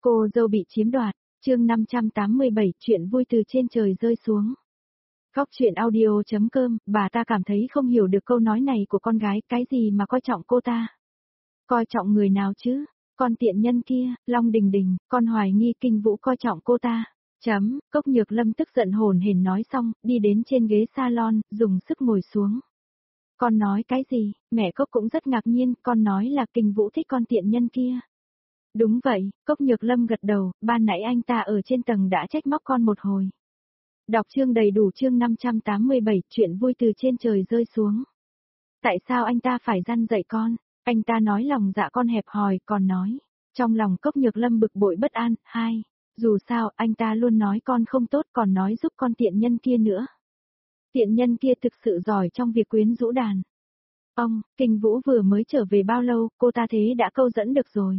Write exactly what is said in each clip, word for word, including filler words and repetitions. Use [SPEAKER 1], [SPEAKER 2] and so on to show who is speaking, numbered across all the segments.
[SPEAKER 1] Cô dâu bị chiếm đoạt, chương năm trăm tám mươi bảy, chuyện vui từ trên trời rơi xuống. Góc chuyện audio.com, bà ta cảm thấy không hiểu được câu nói này của con gái, cái gì mà coi trọng cô ta. Coi trọng người nào chứ? Con tiện nhân kia, Long Đình Đình, con hoài nghi Kinh Vũ coi trọng cô ta. Chấm, Cốc Nhược Lâm tức giận hồn hển nói xong, đi đến trên ghế salon, dùng sức ngồi xuống. Con nói cái gì? Mẹ Cốc cũng rất ngạc nhiên, con nói là Kinh Vũ thích con tiện nhân kia. Đúng vậy, Cốc Nhược Lâm gật đầu, ban nãy anh ta ở trên tầng đã trách móc con một hồi. Đọc chương đầy đủ chương năm trăm tám mươi bảy, chuyện vui từ trên trời rơi xuống. Tại sao anh ta phải răn dạy con? Anh ta nói lòng dạ con hẹp hòi, còn nói. Trong lòng Cốc Nhược Lâm bực bội bất an, hai. Dù sao, anh ta luôn nói con không tốt còn nói giúp con tiện nhân kia nữa. Tiện nhân kia thực sự giỏi trong việc quyến rũ đàn. Ông, Kinh Vũ vừa mới trở về bao lâu, cô ta thế đã câu dẫn được rồi.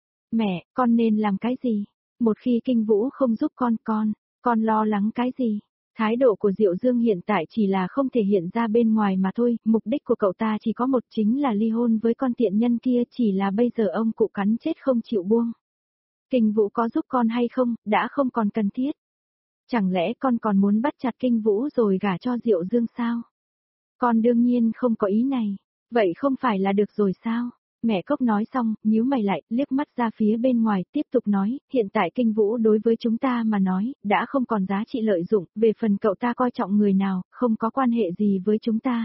[SPEAKER 1] Mẹ, con nên làm cái gì? Một khi Kinh Vũ không giúp con, con, con lo lắng cái gì? Thái độ của Diệu Dương hiện tại chỉ là không thể hiện ra bên ngoài mà thôi, mục đích của cậu ta chỉ có một, chính là ly hôn với con tiện nhân kia, chỉ là bây giờ ông cụ cắn chết không chịu buông. Kinh Vũ có giúp con hay không, đã không còn cần thiết. Chẳng lẽ con còn muốn bắt chặt Kinh Vũ rồi gả cho Diệu Dương sao? Con đương nhiên không có ý này, vậy không phải là được rồi sao? Mẹ Cốc nói xong, nhíu mày lại, liếc mắt ra phía bên ngoài, tiếp tục nói, hiện tại Kinh Vũ đối với chúng ta mà nói, đã không còn giá trị lợi dụng, về phần cậu ta coi trọng người nào, không có quan hệ gì với chúng ta.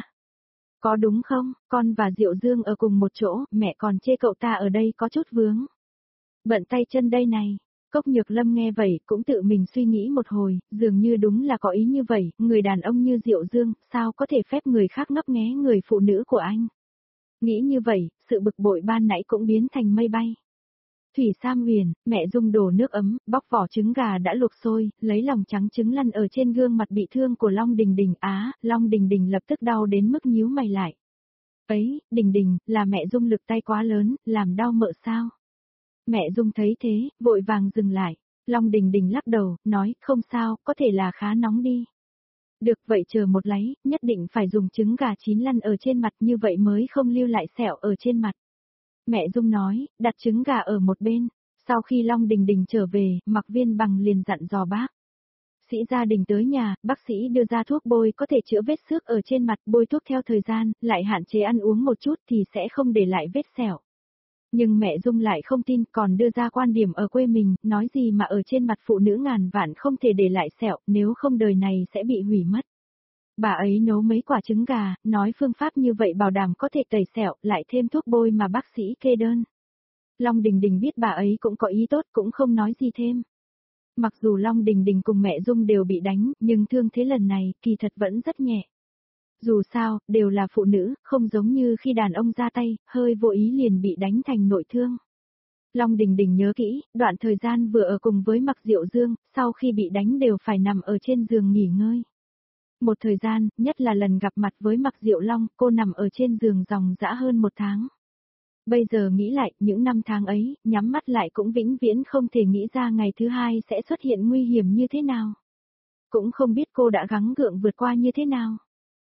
[SPEAKER 1] Có đúng không, con và Diệu Dương ở cùng một chỗ, mẹ còn chê cậu ta ở đây có chút vướng. Bận tay chân đây này. Cốc Nhược Lâm nghe vậy, cũng tự mình suy nghĩ một hồi, dường như đúng là có ý như vậy, người đàn ông như Diệu Dương, sao có thể phép người khác ngấp nghé người phụ nữ của anh. Nghĩ như vậy, sự bực bội ban nãy cũng biến thành mây bay. Thủy Sam Huyền, mẹ Dung đổ nước ấm, bóc vỏ trứng gà đã luộc sôi, lấy lòng trắng trứng lăn ở trên gương mặt bị thương của Long Đình Đình. Á, Long Đình Đình lập tức đau đến mức nhíu mày lại. Ấy, Đình Đình, là mẹ Dung lực tay quá lớn, làm đau mợ sao? Mẹ Dung thấy thế, vội vàng dừng lại. Long Đình Đình lắc đầu, nói, không sao, có thể là khá nóng đi. Được vậy chờ một lấy, nhất định phải dùng trứng gà chín lăn ở trên mặt như vậy mới không lưu lại sẹo ở trên mặt. Mẹ Dung nói, đặt trứng gà ở một bên. Sau khi Long Đình Đình trở về, Mạc Viên Bằng liền dặn dò bác. Sĩ gia đình tới nhà, bác sĩ đưa ra thuốc bôi có thể chữa vết xước ở trên mặt, bôi thuốc theo thời gian, lại hạn chế ăn uống một chút thì sẽ không để lại vết sẹo. Nhưng mẹ Dung lại không tin, còn đưa ra quan điểm ở quê mình, nói gì mà ở trên mặt phụ nữ ngàn vạn không thể để lại sẹo, nếu không đời này sẽ bị hủy mất. Bà ấy nấu mấy quả trứng gà, nói phương pháp như vậy bảo đảm có thể tẩy sẹo, lại thêm thuốc bôi mà bác sĩ kê đơn. Long Đình Đình biết bà ấy cũng có ý tốt, cũng không nói gì thêm. Mặc dù Long Đình Đình cùng mẹ Dung đều bị đánh, nhưng thương thế lần này, kỳ thật vẫn rất nhẹ. Dù sao, đều là phụ nữ, không giống như khi đàn ông ra tay, hơi vô ý liền bị đánh thành nội thương. Long Đình Đình nhớ kỹ, đoạn thời gian vừa ở cùng với Mạc Diệu Dương, sau khi bị đánh đều phải nằm ở trên giường nghỉ ngơi. Một thời gian, nhất là lần gặp mặt với Mạc Diệu Long, cô nằm ở trên giường dòng dã hơn một tháng. Bây giờ nghĩ lại, những năm tháng ấy, nhắm mắt lại cũng vĩnh viễn không thể nghĩ ra ngày thứ hai sẽ xuất hiện nguy hiểm như thế nào. Cũng không biết cô đã gắng gượng vượt qua như thế nào.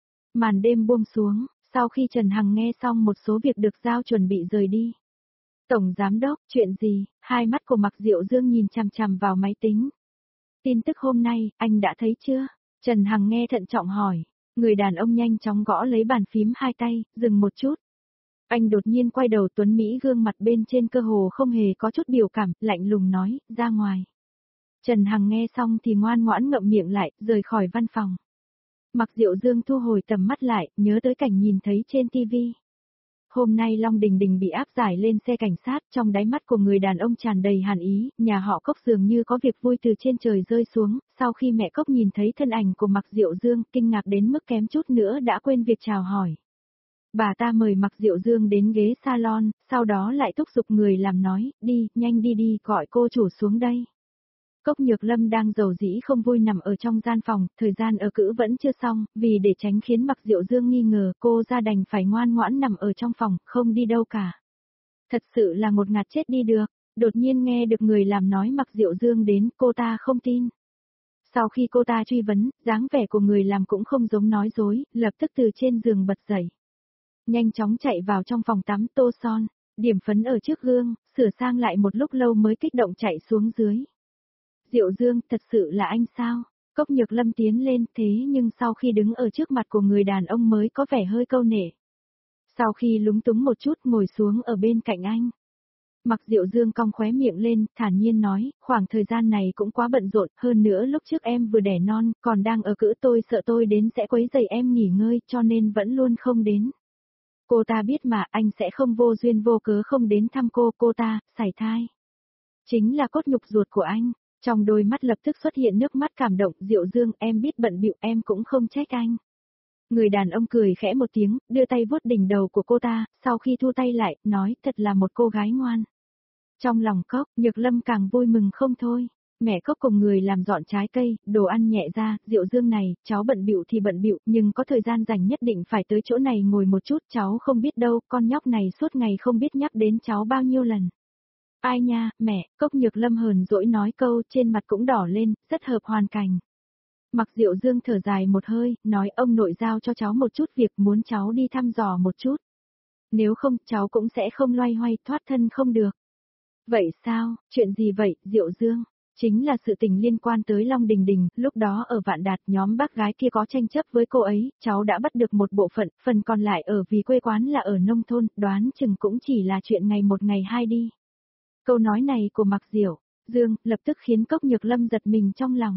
[SPEAKER 1] Màn đêm buông xuống, sau khi Trần Hằng nghe xong một số việc được giao chuẩn bị rời đi. Tổng Giám Đốc, chuyện gì? Hai mắt của Mạc Diệu Dương nhìn chằm chằm vào máy tính. Tin tức hôm nay, anh đã thấy chưa? Trần Hằng nghe thận trọng hỏi. Người đàn ông nhanh chóng gõ lấy bàn phím hai tay, dừng một chút. Anh đột nhiên quay đầu tuấn Mỹ gương mặt bên trên cơ hồ không hề có chút biểu cảm, lạnh lùng nói, ra ngoài. Trần Hằng nghe xong thì ngoan ngoãn ngậm miệng lại, rời khỏi văn phòng. Mạc Diệu Dương thu hồi tầm mắt lại, nhớ tới cảnh nhìn thấy trên tivi. Hôm nay Long Đình Đình bị áp giải lên xe cảnh sát, trong đáy mắt của người đàn ông tràn đầy hàn ý, nhà họ Cốc dường như có việc vui từ trên trời rơi xuống, sau khi mẹ Cốc nhìn thấy thân ảnh của Mạc Diệu Dương, kinh ngạc đến mức kém chút nữa đã quên việc chào hỏi. Bà ta mời Mạc Diệu Dương đến ghế salon, sau đó lại thúc giục người làm nói, đi, nhanh đi đi, gọi cô chủ xuống đây. Cốc Nhược Lâm đang rầu rĩ không vui nằm ở trong gian phòng, thời gian ở cữ vẫn chưa xong, vì để tránh khiến Mạc Diệu Dương nghi ngờ, cô ra đành phải ngoan ngoãn nằm ở trong phòng, không đi đâu cả. Thật sự là một ngạt chết đi được, đột nhiên nghe được người làm nói Mạc Diệu Dương đến, cô ta không tin. Sau khi cô ta truy vấn, dáng vẻ của người làm cũng không giống nói dối, lập tức từ trên giường bật dậy. Nhanh chóng chạy vào trong phòng tắm tô son, điểm phấn ở trước gương, sửa sang lại một lúc lâu mới kích động chạy xuống dưới. Diệu Dương, thật sự là anh sao? Cốc Nhược Lâm tiến lên thế nhưng sau khi đứng ở trước mặt của người đàn ông mới có vẻ hơi câu nể. Sau khi lúng túng một chút ngồi xuống ở bên cạnh anh. Mặc Diệu Dương cong khóe miệng lên, thản nhiên nói, khoảng thời gian này cũng quá bận rộn, hơn nữa lúc trước em vừa đẻ non, còn đang ở cữ tôi sợ tôi đến sẽ quấy rầy em nghỉ ngơi cho nên vẫn luôn không đến. Cô ta biết mà anh sẽ không vô duyên vô cớ không đến thăm cô, cô ta, sảy thai. Chính là cốt nhục ruột của anh. Trong đôi mắt lập tức xuất hiện nước mắt cảm động, Diệu Dương, em biết bận bịu em cũng không trách anh. Người đàn ông cười khẽ một tiếng, đưa tay vuốt đỉnh đầu của cô ta, sau khi thu tay lại, nói thật là một cô gái ngoan. Trong lòng Cốc, Nhược Lâm càng vui mừng không thôi. Mẹ Cốc cùng người làm dọn trái cây, đồ ăn nhẹ ra, Diệu Dương này, cháu bận bịu thì bận bịu, nhưng có thời gian rảnh nhất định phải tới chỗ này ngồi một chút, cháu không biết đâu, con nhóc này suốt ngày không biết nhắc đến cháu bao nhiêu lần. Ai nha, mẹ, Cốc Nhược Lâm hờn dỗi nói câu, trên mặt cũng đỏ lên, rất hợp hoàn cảnh. Mặc Diệu Dương thở dài một hơi, nói ông nội giao cho cháu một chút việc muốn cháu đi thăm dò một chút. Nếu không, cháu cũng sẽ không loay hoay thoát thân không được. Vậy sao, chuyện gì vậy, Diệu Dương? Chính là sự tình liên quan tới Long Đình Đình, lúc đó ở Vạn Đạt nhóm bác gái kia có tranh chấp với cô ấy, cháu đã bắt được một bộ phận, phần còn lại ở vì quê quán là ở nông thôn, đoán chừng cũng chỉ là chuyện ngày một ngày hai đi. Câu nói này của Mặc Diệu Dương lập tức khiến Cốc Nhược Lâm giật mình trong lòng.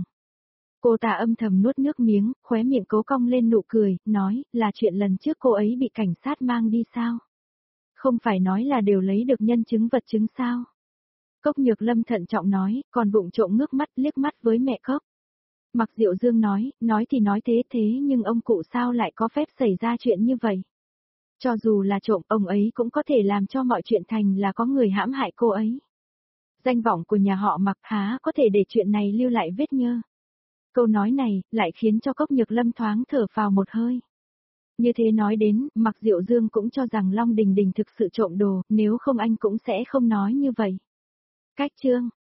[SPEAKER 1] Cô ta âm thầm nuốt nước miếng, khóe miệng cố cong lên nụ cười, nói, là chuyện lần trước cô ấy bị cảnh sát mang đi sao? Không phải nói là đều lấy được nhân chứng vật chứng sao? Cốc Nhược Lâm thận trọng nói, còn vụng trộm ngước mắt liếc mắt với mẹ Cốc. Mặc Diệu Dương nói, nói thì nói thế thế nhưng ông cụ sao lại có phép xảy ra chuyện như vậy? Cho dù là trộm, ông ấy cũng có thể làm cho mọi chuyện thành là có người hãm hại cô ấy. Danh vọng của nhà họ Mặc há có thể để chuyện này lưu lại vết nhơ. Câu nói này, lại khiến cho Cốc Nhược Lâm thoáng thở phào một hơi. Như thế nói đến, Mặc Diệu Dương cũng cho rằng Long Đình Đình thực sự trộm đồ, nếu không anh cũng sẽ không nói như vậy. Cách chương